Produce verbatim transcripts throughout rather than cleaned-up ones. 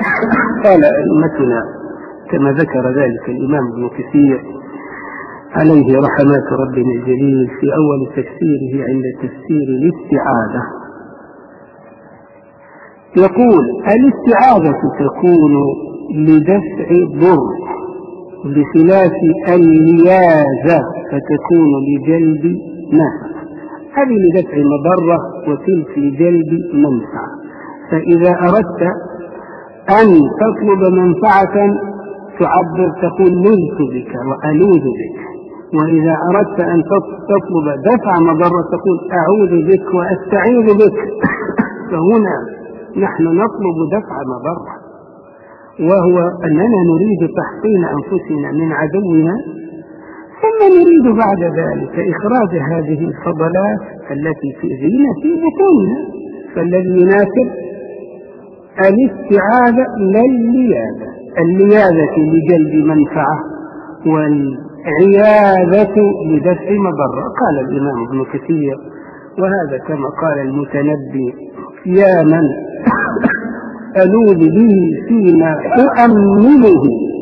قال أئمتنا كما ذكر ذلك الإمام ابن كثير عليه رحمات ربنا الجليل في أول تفسيره عند تفسير الاستعاذة، يقول: الاستعاذة تكون لدفع ضر بخلاف اللياذة فتكون لجلب نفع. هذه لدفع مضرة وتلك لجلب منفعة. فإذا أردت أن تطلب منفعة تعبر تقول لذت بك وألوذ بك، وإذا أردت أن تطلب دفع مضرة تقول أعوذ بك وأستعيذ بك. فهنا نحن نطلب دفع مضرة، وهو أننا نريد تحصين أنفسنا من عدونا، ثم نريد بعد ذلك إخراج هذه الفضلات التي في زينة بطوننا. فالذي يناسب الاستعاذة لا اللياذة. اللياذة لجلب منفعة والعياذة لدفع مضرة. قال الإمام ابن كثير: وهذا كما قال المتنبي: يا من ألوذ به فيما أؤمله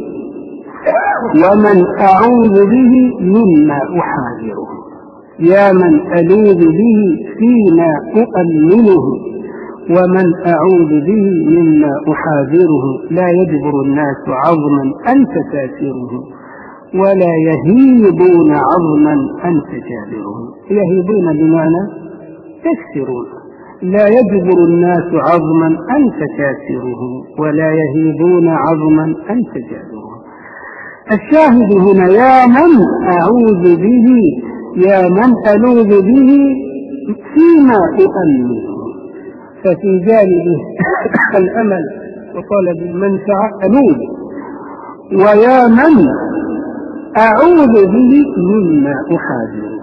ومن أعوذ به مما أحاذره. يا من ألوذ به فيما أؤمله ومن أعوذ به مما أحاذره. لا يجبر الناس عظما أنت تاسره ولا يهيبون عظما أنت جابره. يهيبون بمعنى تكسرون. لا يجبر الناس عظما أنت كاسره ولا يهيبون عظما أنت جابره. الشاهد هنا: يا من أعوذ به، يا من ألوذ به فيما أؤمله. ففي جانب الأمل وطلب المنفعة ألوذ، ويا من أعوذ به مما أحاذره.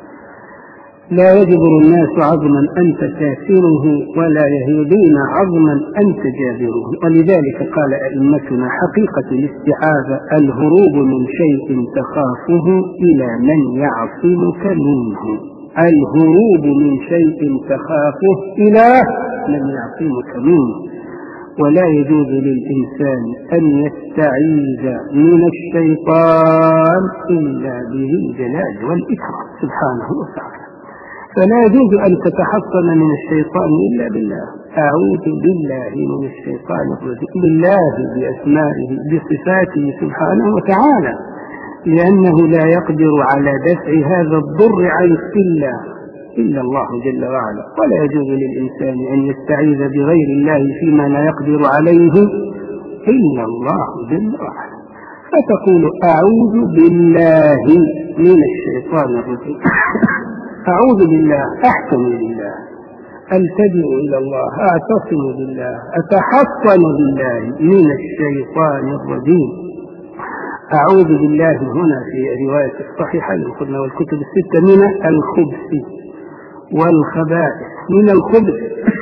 لا يجبر الناس عظما أنت كاسره ولا يهيبون عظما أنت جابره. ولذلك قال أئمتنا: حقيقة الاستعاذة الهروب من شيء تخافه إلى من يعصمك منه. الهروب من شيء تخافه إلى من يعصمك منه. ولا يجوز للإنسان أن يستعيذ من الشيطان إلا به الجلال والإكرام سبحانه وتعالى. فلا يجوز أن تتحصن من الشيطان إلا بالله. أعوذ بالله من الشيطان الرجيم، بالله بأسمائه بصفاته سبحانه وتعالى، لأنه لا يقدر على دفع هذا الضر عنك إلا إلا الله جل وعلا. ولا يجوز للإنسان أن يستعيذ بغير الله فيما لا يقدر عليه إلا الله جل وعلا. فتقول: أعوذ بالله من الشيطان الرجيم. أعوذ بالله، أحكم بالله، ألتجئ إلى الله، أعتصم بالله، أتحصن بالله من الشيطان الرجيم. أعوذ بالله هنا في رواية الصحيحين قلنا والكتب الستة من الخبث والخبائث. من الخبث،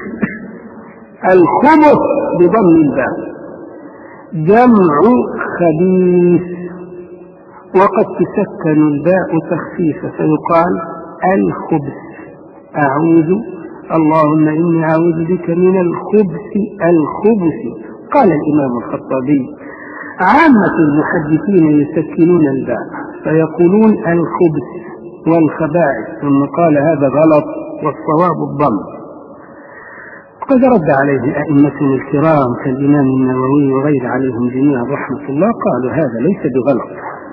الخبث بضم الباء جمع خبيث، وقد تسكن الباء تخفيفا فيقال الخبث. أعوذ، اللهم إني أعوذ بك من الخبث. الخبث. قال الإمام الخطابي: عامة المحدثين يسكنون الباء فيقولون الخبث والخبائث، ثم قال هذا غلط والصواب الضم. قد رد عليه أئمتنا الكرام كالإمام النووي وغير عليهم جميعا رحمة الله، قالوا هذا ليس بغلط.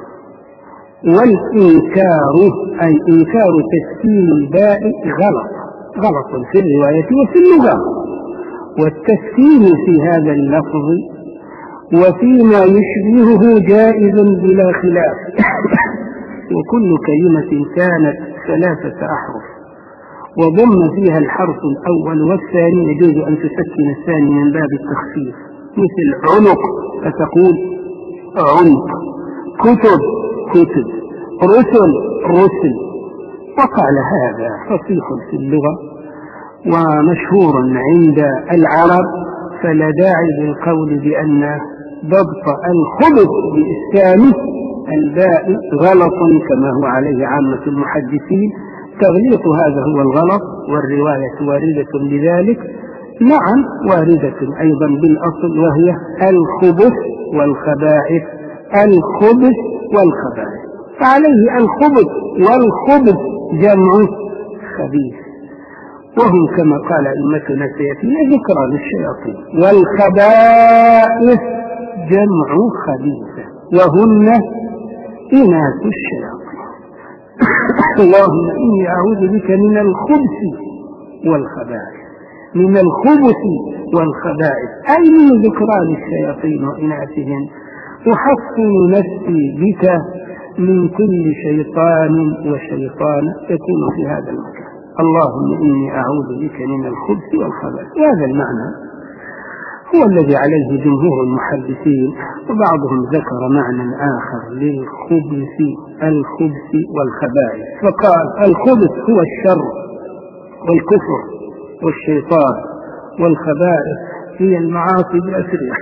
والإنكار أي إنكار تسكين الباء غلط، غلط في الرواية وفي اللغة. والتسكين في هذا اللفظ وفيما يشبهه جائز بلا خلاف. وكل كلمة كانت ثلاثة أحرف وضم فيها الحرف الأول والثاني يجوز أن تسكن الثاني من باب التخفيف، مثل عنق فتقول عنق، كتب كتب، رسل رسل. وقال هذا فصيح في اللغة ومشهور عند العرب، فلا داعي للقول بأن ضبط الخبث بإسكان الباء غلط كما هو عليه عامة المحدثين. تغليط هذا هو الغلط، والرواية واردة بذلك، نعم واردة أيضا بالأصل، وهي الخبث والخبائث، الخبث والخبائث، فعليه الخبث والخبث جمع خبيث، وهم كما قال أئمتنا سيأتينا ذكرى للشياطين، والخبائث جمع خبيثة وهن إناث الشياطين. اللهم إني أعوذ بك من الخبث والخبائث، من الخبث والخبائث أي من ذكران الشياطين وإناثهم، أحصن نفسي بك من كل شيطان وشيطان يكون في هذا المكان. اللهم إني أعوذ بك من الخبث والخبائث. هذا المعنى هو الذي عليه جمهور المحدثين، وبعضهم ذكر معنى آخر للخبث، الخبث والخبائث، فقال الخبث هو الشر والكفر والشيطان، والخبائث هي المعاصي بأسرها.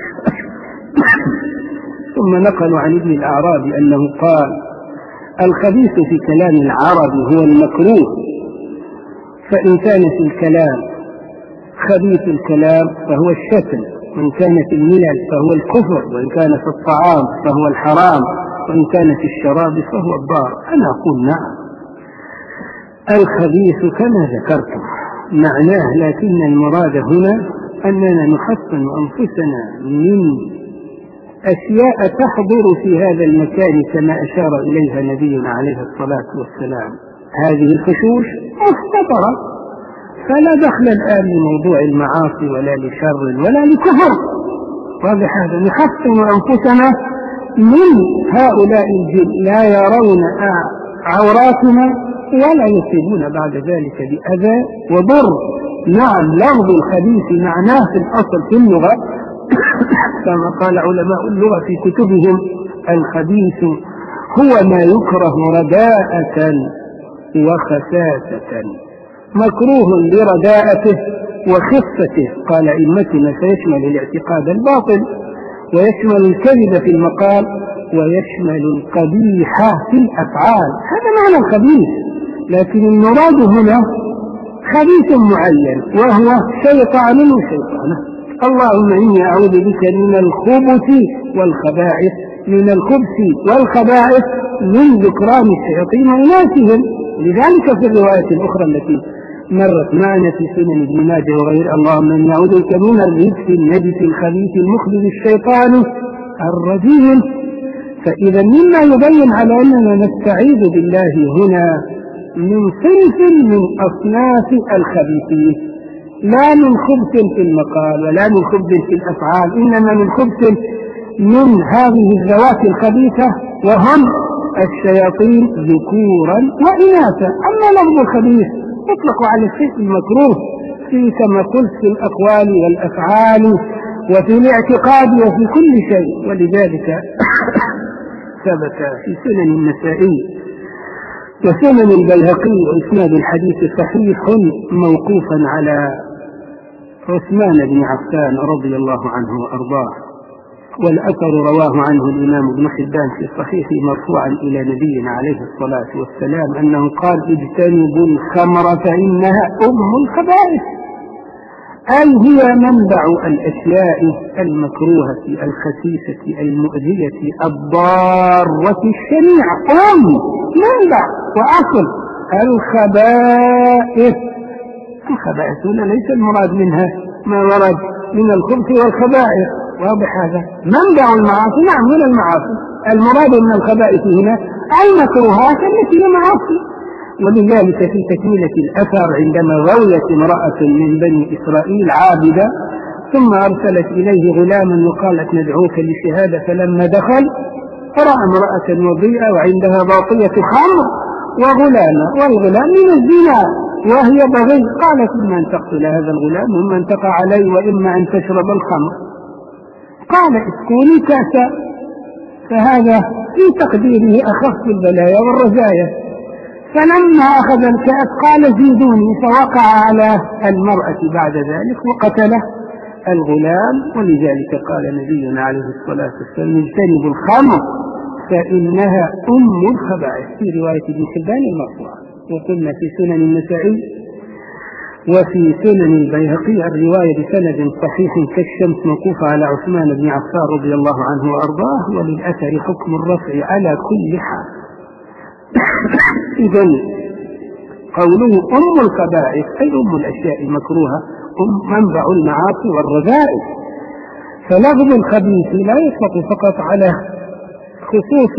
ثم نقلوا عن ابن الأعرابي أنه قال الخبيث في كلام العرب هو المكروه، فإن كان في الكلام خبيث الكلام فهو الشتم، وإن كان في الملل فهو الكفر، وإن كان في الطعام فهو الحرام، وإن كان في الشراب فهو الضار. أنا أقول نعم الخبيث كما ذكرتم معناه، لكن المراد هنا أننا نحصن أنفسنا من أشياء تحضر في هذا المكان كما أشار إليها نبينا عليه الصلاة والسلام. هذه الخشوش مستطرة، فلا دخل الآن لموضوع المعاصي ولا لشر ولا لكفر، وبهذا نحصن أنفسنا من هؤلاء الجن لا يرون عوراتنا ولا يصيبون بعد ذلك بأذى وضر. نعم لفظ الخبيث معناه في الأصل في اللغة كما قال علماء اللغة في كتبهم الخبيث هو ما يكره رداءة وخساسة، مكروه لرداءته وخفته. قال أئمتنا سيشمل الاعتقاد الباطل، ويشمل الكذب في المقال، ويشمل القبيح في الأفعال. هذا معنى الخبيث، لكن المراد هنا خبيث معين وهو شيطان وشيطانه. اللهم إني أعوذ بك من الخبث والخبائث، من الخبث والخبائث من ذكران الشياطين وإناثهم. لذلك في الرواية الأخرى التي مرت معنا في سنن ابن ماجه وغير اللهم إني أعوذ بك من الرجس النجس الخبيث المخبث الشيطان الرجيم. فإذا مما يبين على أننا نستعيذ بالله هنا من صنف من أصناف الخبيثين، لا من خبث في المقال ولا من خبث في الأفعال، إنما من خبث من هذه الذوات الخبيثة وهم الشياطين ذكورا وإناثا. أما لفظ الخبيث يطلق على الشيء المكروه في كما قلت في الأقوال والأفعال وفي الاعتقاد وفي كل شيء. ولذلك ثبت في سنن النسائي وسنن البيهقي وإسناد الحديث صحيح موقوفا على عثمان بن عفان رضي الله عنه وأرضاه، والأثر رواه عنه الإمام ابن حبان في الصحيح مرفوعا إلى نبينا عليه الصلاة والسلام أنه قال اجتنبوا الخمر فإنها أم الخبائث، أي هي منبع الأشياء المكروهة الخسيسة المؤذية الضارة الشنيعة، أم منبع وأصل الخبائث. الخبائث هنا ليس المراد منها ما ورد من الخبث والخبائث، واضح هذا منبع المعاصي. نعم من المعاصي، المراد من الخبائث هنا المكروهات التي هي معاصي. ولذلك في تكملة الأثر عندما رويت امرأة من بني إسرائيل عابدة ثم أرسلت إليه غلاما وقالت ندعوك لشهادة، فلما دخل فرأى امرأة وضيئة وعندها باطية خمر وغلاما، والغلام من الزنا وهي بغي. قالت إما أن تقتل هذا الغلام وإما أن تقع عليه وإما أن تشرب الخمر. قال اسكوني كاسا، فهذا في تقديره أخف البلايا والرزايا. فلما أخذ الكأس قال زيدوني، فوقع على المرأة بعد ذلك وقتله الغلام. ولذلك قال نبينا عليه الصلاة والسلام اجتنبوا الخمر فإنها أم الخبائث في رواية ابن حبان المرفوعة. وقلنا في سنن النسائي وفي سنن البيهقي الرواية بسند صحيح كالشمس موقوفة على عثمان بن عفان رضي الله عنه وأرضاه، وللأثر حكم الرفع على كل حال. إذن قوله أم الخبائث أي أم الأشياء المكروهة، أم منبع المعاصي والرذائل. فلفظ الخبيث لا يطلق فقط على خصوص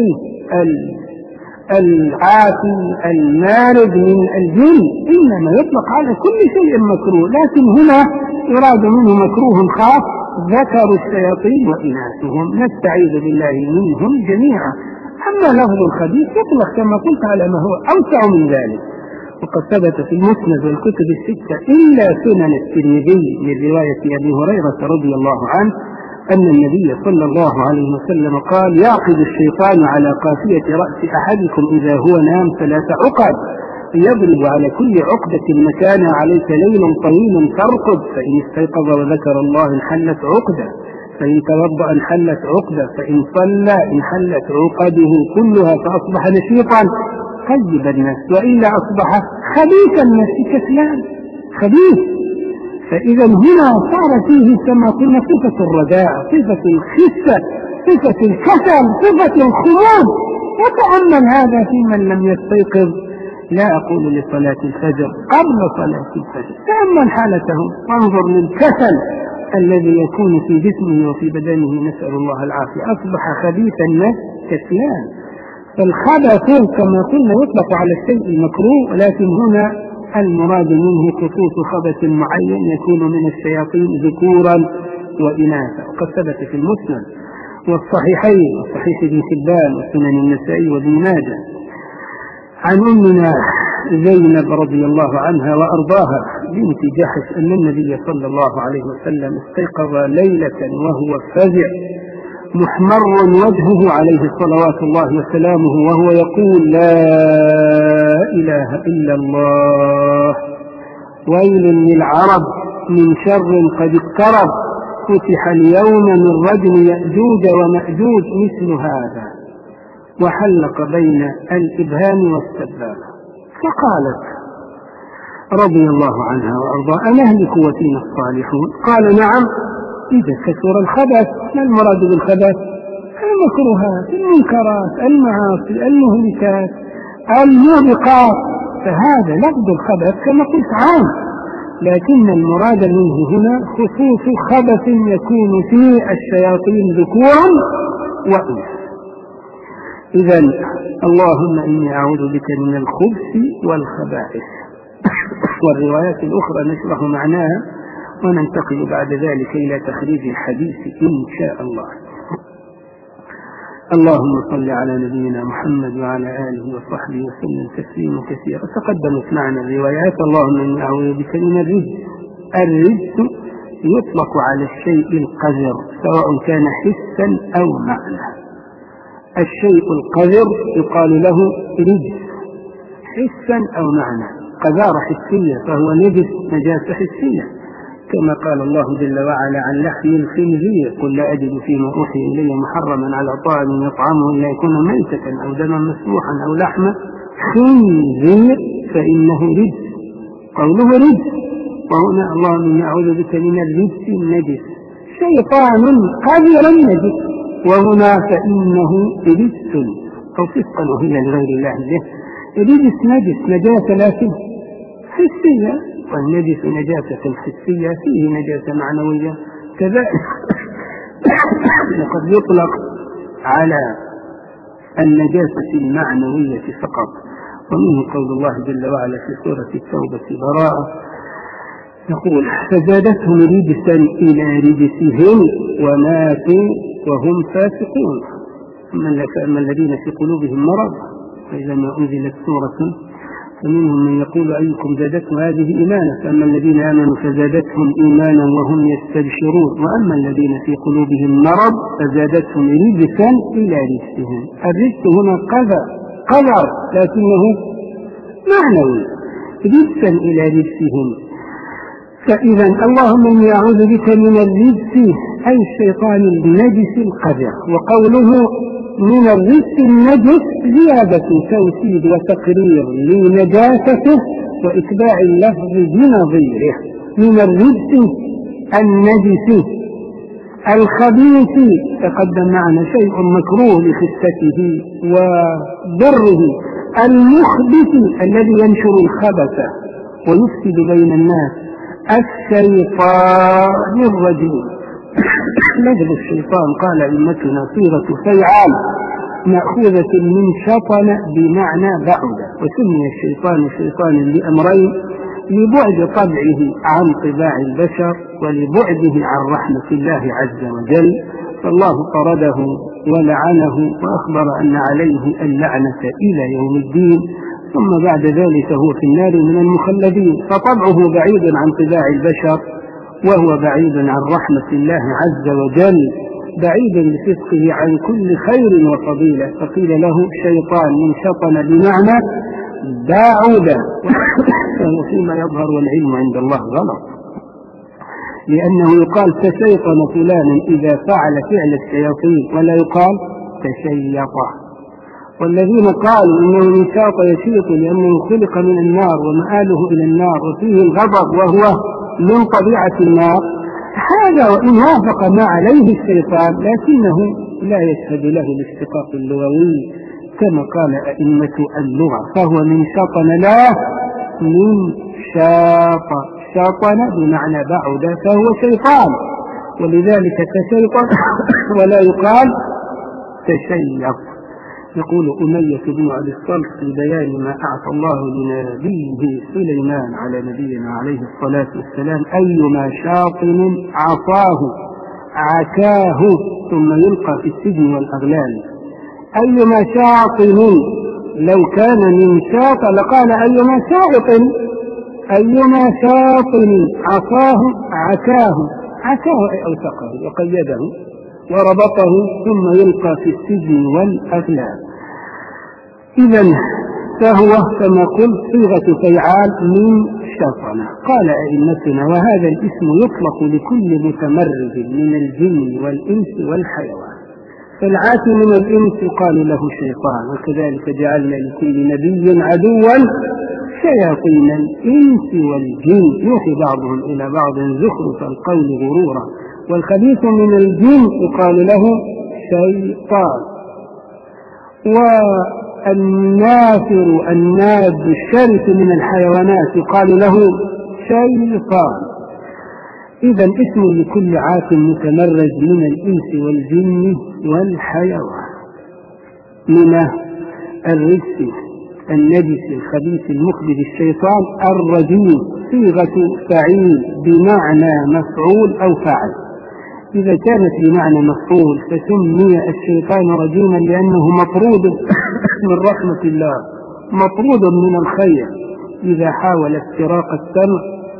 العافي المارد من الجن، إنما يطلق على كل شيء مكروه، لكن هنا يراد منه مكروه خاص ذكر الشياطين وإناثهم، نستعيذ بالله منهم جميعا. أما لفظ الخبيث يطلق كما قلت على ما هو أوسع من ذلك. وقد ثبت في المسند والكتب الستة إلا سنن الترمذي من رواية أبي هريرة رضي الله عنه أن النبي صلى الله عليه وسلم قال: يعقد الشيطان على قافية رأس أحدكم إذا هو نام ثلاث عقد، يضرب على كل عقدة مكان عليك ليل طويل ترقد، فإن استيقظ وذكر الله انحلت عقدة، فإن توضأ انحلت عقدة، فإن صلى انحلت عقده كلها فأصبح نشيطا طيب النفس، وإلا أصبح خبيث النفس كسلان خبيث. فإذا هنا صار فيه كما قلنا صفة الرداء، صفة الخسة، صفة الكسل، صفة الخمول. وتأمل هذا في من لم يستيقظ، لا أقول لصلاة الفجر، قبل صلاة الفجر، تأمل حالته وانظر للكسل الذي يكون في جسمه وفي بدنه، نسأل الله العافية. أصبح خبيث النفس كسلان. فالخبث كما قلنا يطلق على الشيء المكروه، ولكن هنا المراد منه خصوص خبث معين يكون من الشياطين ذكورا وإناثا. وقد ثبت في المسند والصحيحين وصحيح ابن حبان وسنن النسائي وابن ماجه عن أمنا زينب رضي الله عنها وأرضاها بنت جحش أن النبي صلى الله عليه وسلم استيقظ ليلة وهو فزع محمر وجهه عليه صلوات الله وسلامه، وهو يقول: لا إله إلا الله، ويل للعرب من شر قد اقترب، فتح اليوم من رجم يأجوج ومأجوج مثل هذا، وحلق بين الإبهام والسبابة. فقالت رضي الله عنها وأرضاها: أنهلك وفينا الصالحون؟ قال: نعم، إذا كثر الخبث. ما المراد بالخبث؟ المكروهات، المنكرات، المعاصي، المهلكات، الموبقات. فهذا لفظ الخبث كما قلت عام، لكن المراد منه هنا خصوص خبث يكون فيه الشياطين ذكورا وإناثا. إذن اللهم إني أعوذ بك من الخبث والخبائث. والروايات الأخرى نشرح معناها وننتقل بعد ذلك إلى تخريج الحديث إن شاء الله. اللهم صل على نبينا محمد وعلى آله وصحبه وسلم تسليما كثيرا. تقدمت معنا الروايات. اللهم إني أعوذ بك من الرجس. الرجس يطلق على الشيء القذر سواء كان حسا أو معنى. الشيء القذر يقال له رجس حسا أو معنى. قذارة حسية فهو نجس نجاسة حسية، كما قال الله جل وعلا عن لحم الخنزير: قل لا أجد فيما أوحي إلي محرما على طاعم يطعمه إلا يكون ميتة أو دما مسفوحا أو لحم خنزير فإنه رجس. قوله رجس، وهنا اللهم إني أعوذ بك من الرجس النجس، شيطان قذر نجس، وهنا فإنه رجس أو فسقا وهي لغير الله به. رجس نجس نجاسة لكن حسية، والنجس نجاسة حسية فيه نجاسة معنوية كذلك. وقد يطلق على النجاسة المعنوية فقط. ومنه قول الله جل وعلا في سورة التوبة براءة يقول: فزادتهم رجسا إلى رجسهم وماتوا وهم فاسقون. أما الذين في قلوبهم مرض فإذا ما أنزلت سورة فمنهم من يقول: أيكم زادته هذه إيمانا، فأما الذين آمنوا فزادتهم إيمانا وهم يستبشرون، وأما الذين في قلوبهم مرض فزادتهم رجسا إلى رجسهم. الرجس هنا قذر قذر لكنه معنوي، رجسا إلى رجسهم. فإذا اللهم إني أعوذ بك من الرجس أي الشيطان النجس القذر. وقوله من الرجس النجس زيادة توكيد وتقرير لنجاسته وإتباع اللفظ بنظيره من الرجس النجس الخبيث. تقدم معنا شيء مكروه لخفته وضره. المخبث الذي ينشر الخبث ويفسد بين الناس. الشيطان الرجيم. لفظ الشيطان قال أئمتنا صيغة فيعال مأخوذة من شطن بمعنى بعد، وسمي الشيطان شيطانا لأمرين: لبعد طبعه عن طباع البشر ولبعده عن رحمة الله عز وجل، فالله طرده ولعنه وأخبر أن عليه اللعنة إلى يوم الدين، ثم بعد ذلك هو في النار من المخلدين. فطبعه بعيد عن طباع البشر وهو بعيد عن رحمة الله عز وجل، بعيد بفسقه عن كل خير وفضيلة، فقيل له شيطان من شطن بمعنى باعودا. وفيما يظهر والعلم عند الله غلط، لأنه يقال تشيطن فلان إذا فعل فعل الشياطين، ولا يقال تشيط. والذين قالوا إنه نشاط يشيط لأنه خلق من النار ومآله إلى النار وفيه الغضب وهو من طبيعة النار، هذا وإن وافق ما عليه الشيطان لكنه لا يشهد له الاشتقاق اللغوي كما قال أئمة اللغة، فهو من شطن لا من شاط. شطن بمعنى بعد فهو شيطان، ولذلك تشيطن ولا يقال تشيط. يقول أمية بن عبد الصلت في بيان ما أعطى الله لنبيه سليمان على نبينا عليه الصلاة والسلام: أيما شاطن عصاه عكاه ثم يلقى في السجن والأغلال. أيما شاطن لو كان من شاط لقال أيما شاطن. أيما شاطن عصاه عكاه، عكاه أي أوثقه وقيده وربطه ثم يلقى في السجن والأغلال. إذن فهو كما قلت صيغة فيعال من شطن. قال أئمتنا: وهذا الاسم يطلق لكل متمرد من الجن والإنس والحيوان، فالعاتي من الإنس يقال له شيطان، وكذلك جعلنا لكل نبي عدوا شياطين الإنس والجن يوحي بعضهم إلى بعض زخرف القول غرورا. والخبيث من الجن يقال له شيطان. والنافر الناد الشرس من الحيوانات يقال له شيطان. إذا اسم لكل عات متمرد من الإنس والجن والحيوان من الرجس النجس الخبيث المخبث الشيطان الرجيم، صيغة فعيل بمعنى مفعول أو فاعل. إذا كانت بمعنى مفعول فسمي الشيطان رجيما لأنه مطرود من رحمة الله، مطرود من الخير. إذا حاول استراق السمع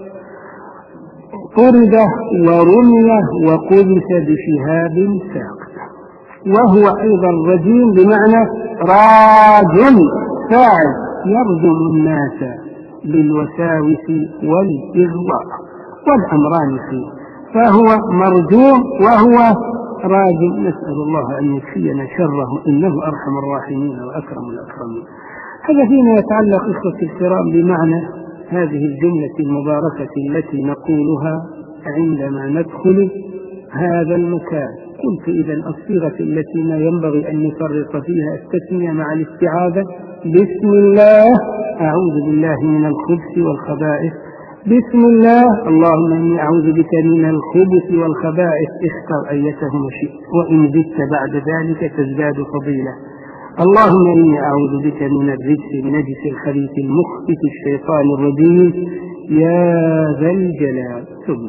طرد ورمي وقذف بشهاب ساقط. وهو أيضا رجيم بمعنى راج فاعل، يرجم الناس بالوساوس والإغواء والأمران فيه، فهو مرجوم وهو راجم. نسأل الله أن يكفينا شره إنه أرحم الراحمين وأكرم الأكرمين. هذا فيما يتعلق إخوة الكرام بمعنى هذه الجملة المباركة التي نقولها عندما ندخل هذا المكان. قلت إذا الصيغة التي ما ينبغي أن نفرط فيها التسمية مع الاستعاذة: بسم الله أعوذ بالله من الخبث والخبائث، بسم الله اللهم إني أعوذ بك من الخبث والخبائث، اختر أيتهما شئت، وإن زدت بعد ذلك تزداد فضيلة. اللهم إني أعوذ بك من الرجس النجس الخبيث المخبث الشيطان الرجيم يا ذا الجلال. ثم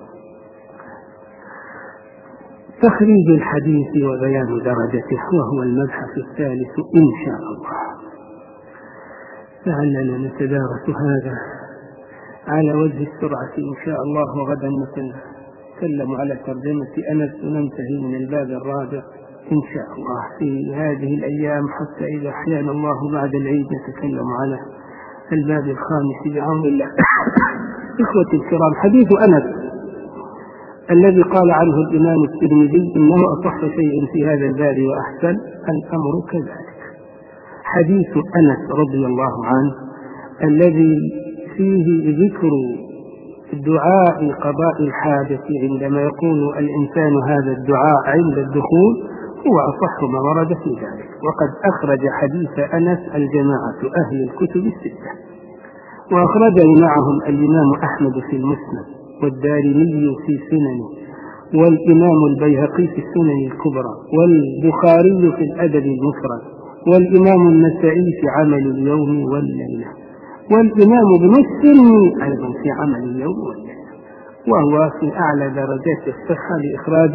تخريج الحديث وبيان درجته، وهو المبحث الثالث إن شاء الله. لعلنا نتدارس هذا على وجه السرعة إن شاء الله، وغدا نتكلم على ترجمة أنس وننتهي من الباب الرابع إن شاء الله في هذه الأيام، حتى إذا أحيانا الله بعد العيد نتكلم على الباب الخامس بعون الله. إخوتي الكرام، حديث أنس الذي قال عنه الإمام الترمذي إنه أصح شيء في هذا الباب وأحسن، الأمر كذلك. حديث أنس رضي الله عنه الذي فيه ذكر دعاء قضاء الحاجة عندما يقول الإنسان هذا الدعاء عند الدخول هو أصح ما ورد في ذلك. وقد أخرج حديث أنس الجماعة أهل الكتب الستة، وأخرجه معهم الإمام أحمد في المسند، والدارمي في سننه، والإمام البيهقي في السنن الكبرى، والبخاري في الأدب المفرد، والإمام النسائي في عمل اليوم والليلة، والإمام ابن السني أيضا في عمل اليوم والليلة، وهو في أعلى درجات الصحة لإخراج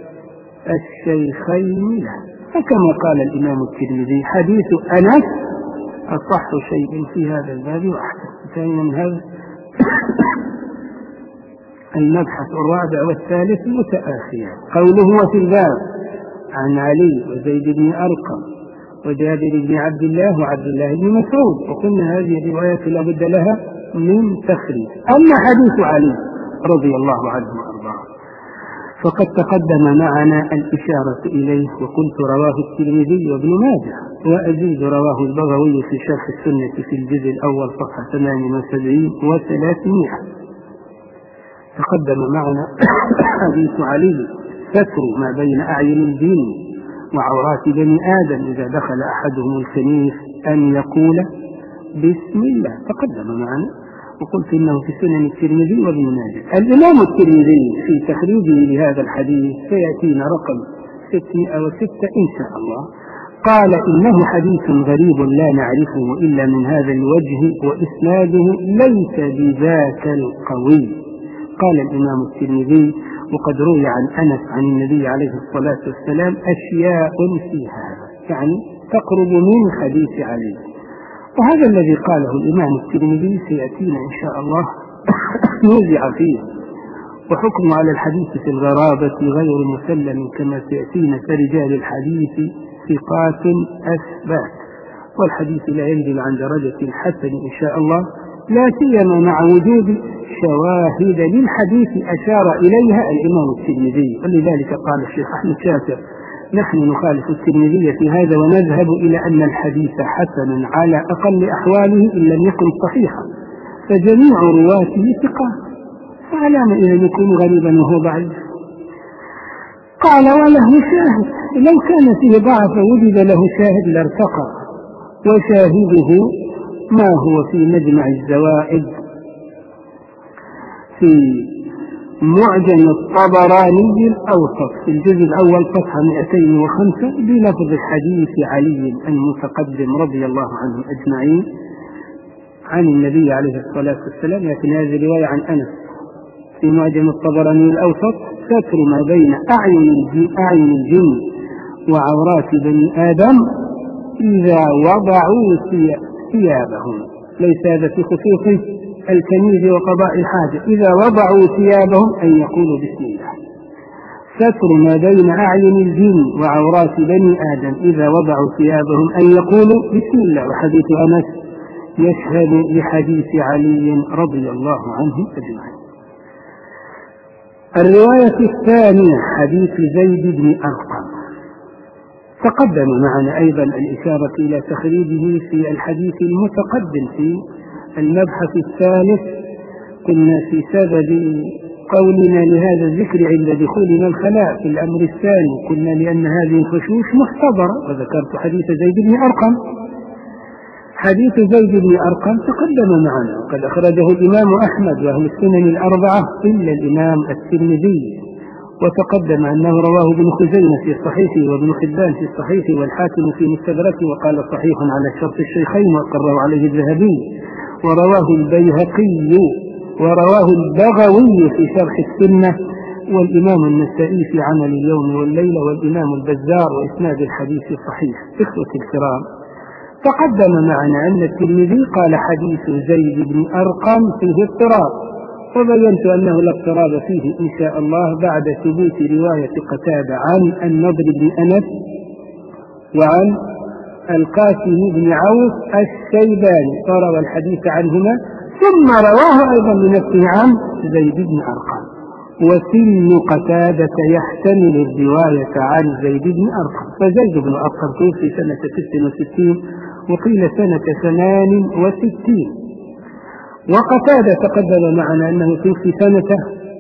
الشيخين له. فكما قال الإمام الترمذي حديث أنس أصح شيء في هذا الباب وأحسن. ثانيا من هذا المبحث الرابع والثالث متآخيان. قوله وفي الباب عن علي وزيد بن أرقم وجابر بن عبد الله وعبد الله بن مسعود، وقلنا هذه الروايات لا بد لها من تخريج. أما حديث علي رضي الله عنه وأرضاه فقد تقدم معنا الإشارة إليه، وقلت رواه الترمذي وابن ماجه، وأزيد رواه البغوي في شرح السنة في الجزء الأول صفحة ثمانية وسبعين وثلاثمائة. تقدم معنا حديث علي ستر ما بين أعين الجن وعورات بني آدم إذا دخل أحدهم الكنيس أن يقول بسم الله، تقدم معنا، وقلت إنه في سنن الترمذي وابن ماجه. الإمام الترمذي في تخريجه لهذا الحديث سيأتينا رقم ستمائة وستة إن شاء الله، قال إنه حديث غريب لا نعرفه إلا من هذا الوجه وإسناده ليس بذاك القوي. قال الإمام الترمذي وقد روي عن أنس عن النبي عليه الصلاة والسلام أشياء في هذا، يعني تقرب من حديث علي، وهذا الذي قاله الإمام الترمذي سيأتينا إن شاء الله نوزع فيه. وحكم على الحديث في الغرابة غير مسلم كما سيأتينا، فرجال الحديث ثقات أثبات، والحديث لا ينزل عن درجة الحسن إن شاء الله، لا سيما مع وجود شواهد للحديث أشار إليها الإمام الترمذي. ولذلك قال الشيخ أحمد شاكر نحن نخالف الترمذي في هذا ونذهب إلى أن الحديث حسن على أقل أحواله إن لم يكن صحيحا، فجميع رواته ثقات، فعلام إذا يكون غريبا وهو ضعيف. قال وله شاهد، لو كان فيه ضعف وجد له شاهد لارتقى، وشاهده ما هو في مجمع الزوائد في معجم الطبراني الأوسط في الجزء الأول صفحة مئتين وخمسة بلفظ حديث علي المتقدم رضي الله عنهم أجمعين عن النبي عليه الصلاة والسلام، لكن هذه رواية عن أنس في معجم الطبراني الأوسط: ستر ما بين أعين الجن وعورات بني آدم إذا وضعوا ثيابهم. ليس هذا في خصوص الكنيز وقضاء الحاجة، إذا وضعوا ثيابهم أن يقولوا بسم الله. ستر ما بين أعين الجن وعورات بني آدم إذا وضعوا ثيابهم أن يقولوا بسم الله. وحديث أنس يشهد لحديث علي رضي الله عنه أجمعين. الرواية الثانية حديث زيد بن أرقم، تقدم معنا أيضا الإشارة إلى تخريجه في الحديث المتقدم في المبحث الثالث. كنا في سبب قولنا لهذا الذكر عند دخولنا الخلاء في الأمر الثاني، قلنا لأن هذه الخشوش محتضرة، وذكرت حديث زيد بن أرقم. حديث زيد بن أرقم تقدم معنا وقد أخرجه الإمام أحمد وأهل السنن الأربعة إلا الإمام الترمذي، وتقدم أنه رواه ابن خزيمة في صحيحه وابن حبان في صحيحه والحاكم في مستدركه وقال صحيح على شرط الشيخين وقرر عليه الذهبي، ورواه البيهقي ورواه البغوي في شرح السنة، والإمام النسائي في عمل اليوم والليلة، والإمام البزار، وإسناد الحديث صحيح. إخوة الكرام، تقدم معنا أن الترمذي قال حديث زيد بن أرقم فيه اضطراب، وبينت أنه لا اضطراب فيه إن شاء الله بعد ثبوت رواية قتادة عن النضر بن أنس وعن القاسم بن عوف الشيباني، فروى الحديث عنهما ثم رواه أيضا بنفسه عن زيد بن أرقم. وسن قتادة يحتمل الرواية عن زيد بن أرقم، فزيد بن أرقم توفي سنة ست وستين وقيل سنة ثمان وستين، وقتادة تقدم معنا أنه توفي سنة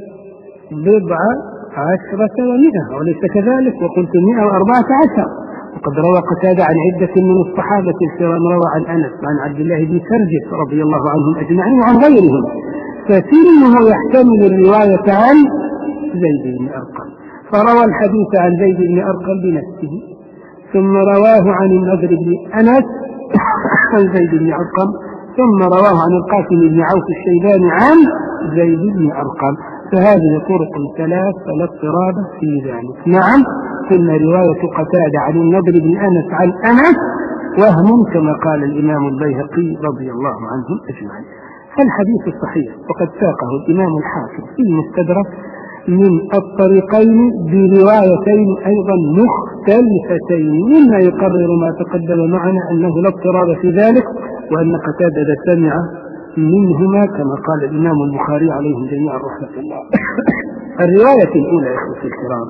بضع عشرة ومئة وليس كذلك، وقلت مئة وأربعة عشر. وقد روى قتادة عن عدة من الصحابة الكرام، روى عن أنس وعن عبد الله بن سرجس رضي الله عنهم أجمعين وعن غيرهم، فسنه يحتمل الرواية عن زيد بن أرقم، فروى الحديث عن زيد بن أرقم بنفسه، ثم رواه عن النضر بن أنس عن زيد بن أرقم، ثم رواه عن القاسم بن عوف الشيباني عن زيد بن أرقم. فهذه طرق ثلاث فلا اضطراب في ذلك. نعم، ثم رواية قتادة عن النضر بن أنس عن أنس وهم كما قال الإمام البيهقي رضي الله عنهم أجمعين. الحديث الصحيح وقد ساقه الإمام الحاكم في المستدرك من الطريقين بروايتين أيضا مختلفتين، مما يقرر ما تقدم معنا أنه لا اضطراب في ذلك، وأن قتادة سمع منهما كما قال الإمام البخاري عليهم جميعا رحمة الله. الرواية الأولى يا أخوتي الكرام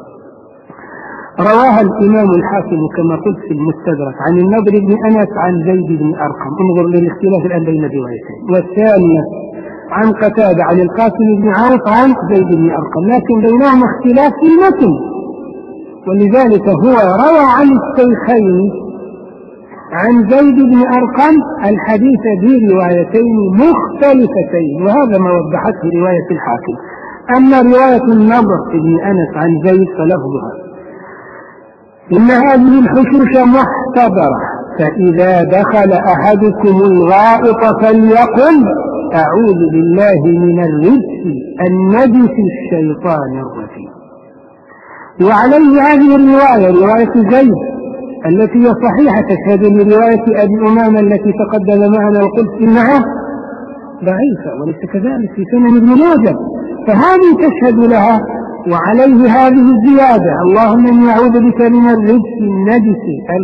رواها الإمام الحاكم كما قلت في المستدرك عن النضر بن أنس عن زيد بن أرقم، انظر للاختلاف الآن بين الروايتين. والثانية عن قتادة عن القاسم بن عوف عن زيد بن أرقم، لكن بينهما اختلاف في المتن، ولذلك هو روى عن الشيخين عن زيد بن أرقم الحديث بروايتين مختلفتين، وهذا ما وضحته رواية الحاكم. أما رواية النضر بن أنس عن زيد فلفظها: إن هذه الحشوش محتضرة، فإذا دخل أحدكم الغائط فليقل أعوذ بالله من الرجس النجس الشيطان الرجيم. وعليه هذه الرواية رواية زيد التي هي صحيحة تشهد لرواية أبي أمامة التي تقدم معنا وقلت إنها ضعيفة وليس كذلك في سنن ابن ماجه، فهذه تشهد لها. وعليه هذه الزيادة: اللهم إني أعوذ بك من الرجس النجس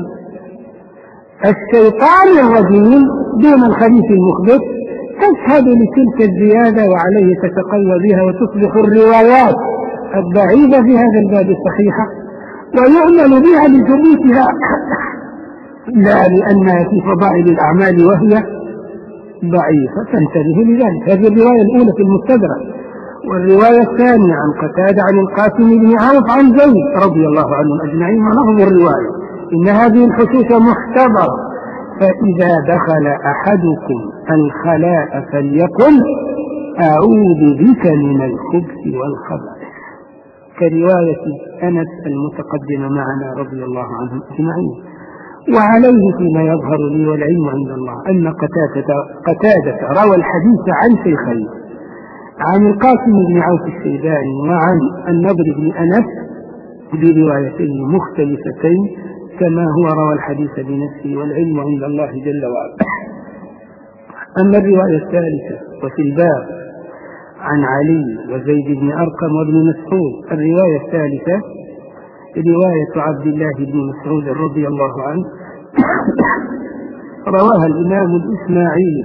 الشيطان الرجيم دون الخبيث المخبث، تشهد لتلك الزيادة، وعليه تتقوى بها وتصبح الروايات الضعيفة في هذا الباب صحيحة، ويعمل بها لثبوتها لا لأنها في فضائل الأعمال وهي ضعيفة. فانتبهوا لذلك. هذه الرواية الأولى في المستدرك. والرواية الثانية عن قتادة عن القاسم بن عوف عن زيد رضي الله عنهم أجمعين، ولفظ الرواية: إن هذه الحشوش محتضرة، فإذا دخل أحدكم الخلاء فليقل أعوذ بك من الخبث والخبائث، كرواية أنس المتقدمة معنا رضي الله عنهم أجمعين. وعليه فيما يظهر لي والعلم عند الله أن قتادة, قتادة روى الحديث عن شيخين، عن القاسم بن عوف الشيباني وعن النضر بن أنس بروايتين مختلفتين كما هو روى الحديث بنفسه، والعلم عند الله جل وعلا. أما الرواية الثالثة وفي الباب عن علي وزيد بن أرقم وابن مسعود، الرواية الثالثة رواية عبد الله بن مسعود رضي الله عنه رواها الإمام الإسماعيلي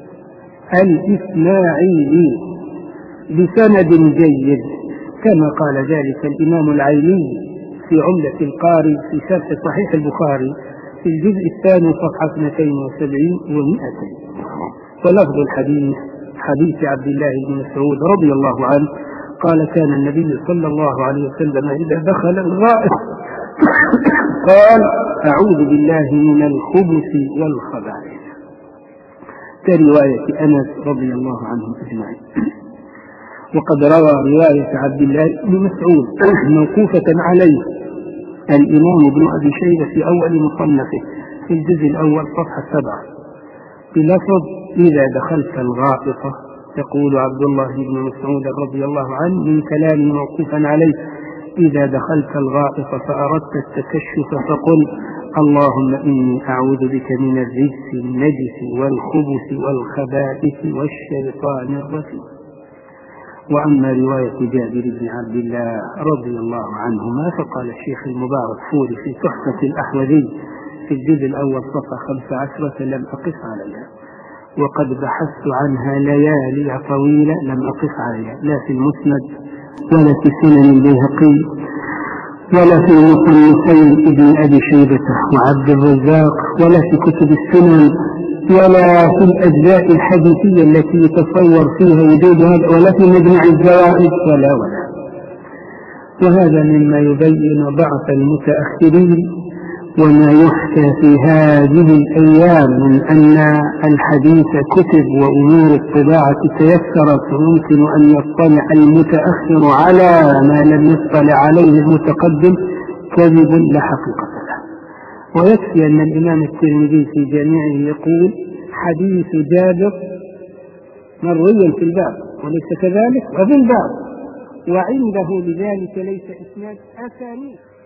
الإسماعيلي بسند جيد كما قال ذلك الإمام العيني في عمدة القاري في شرح صحيح البخاري في الجزء الثاني صفحة اثنتين وسبعين ومئتين. ولفظ الحديث حديث عبد الله بن مسعود رضي الله عنه قال: كان النبي صلى الله عليه وسلم إذا دخل الغائط قال: أعوذ بالله من الخبث والخبائث، كرواية أنس رضي الله عنه أجمعين. وقد روى رواية عبد الله بن مسعود موقوفة عليه الإمام ابن أبي شيبة في أول مصنفه في الجزء الأول صفحة سبعة بلفظ: إذا دخلت الغائطة، يقول عبد الله بن مسعود رضي الله عنه من كلام موقوفا عليه: إذا دخلت الغائطة فأردت التكشف فقل: اللهم إني أعوذ بك من الرجس النجس والخبث والخبائث والشيطان الرجيم. وأما رواية جابر بن عبد الله رضي الله عنهما فقال الشيخ المبارك فوري في تحفة الأحوذي في الجزء الأول صفحة خمس عشرة: لم أقف عليها، وقد بحثت عنها ليالي طويلة لم أقف عليها، لا في المسند ولا في سنن البيهقي ولا في مصنفي ابن أبي شيبة وعبد الرزاق ولا في كتب السنن ولا في الأجزاء الحديثية التي يتصور فيها وجود هذا، ولا في مجمع الزوائد ولا ولا. وهذا مما يبين ضعف المتأخرين، وما يحكى في هذه الأيام من أن الحديث كتب وأمور الطباعة تيسرت، ويمكن أن يطلع المتأخر على ما لم يطلع عليه المتقدم، كذب لا حقيقة له. ويكفي أن الإمام الترمذي في جامعه يقول حديث جابر مروي في الباب وليس كذلك وفي الباب، وعنده لذلك ليس إسناد أسانيد.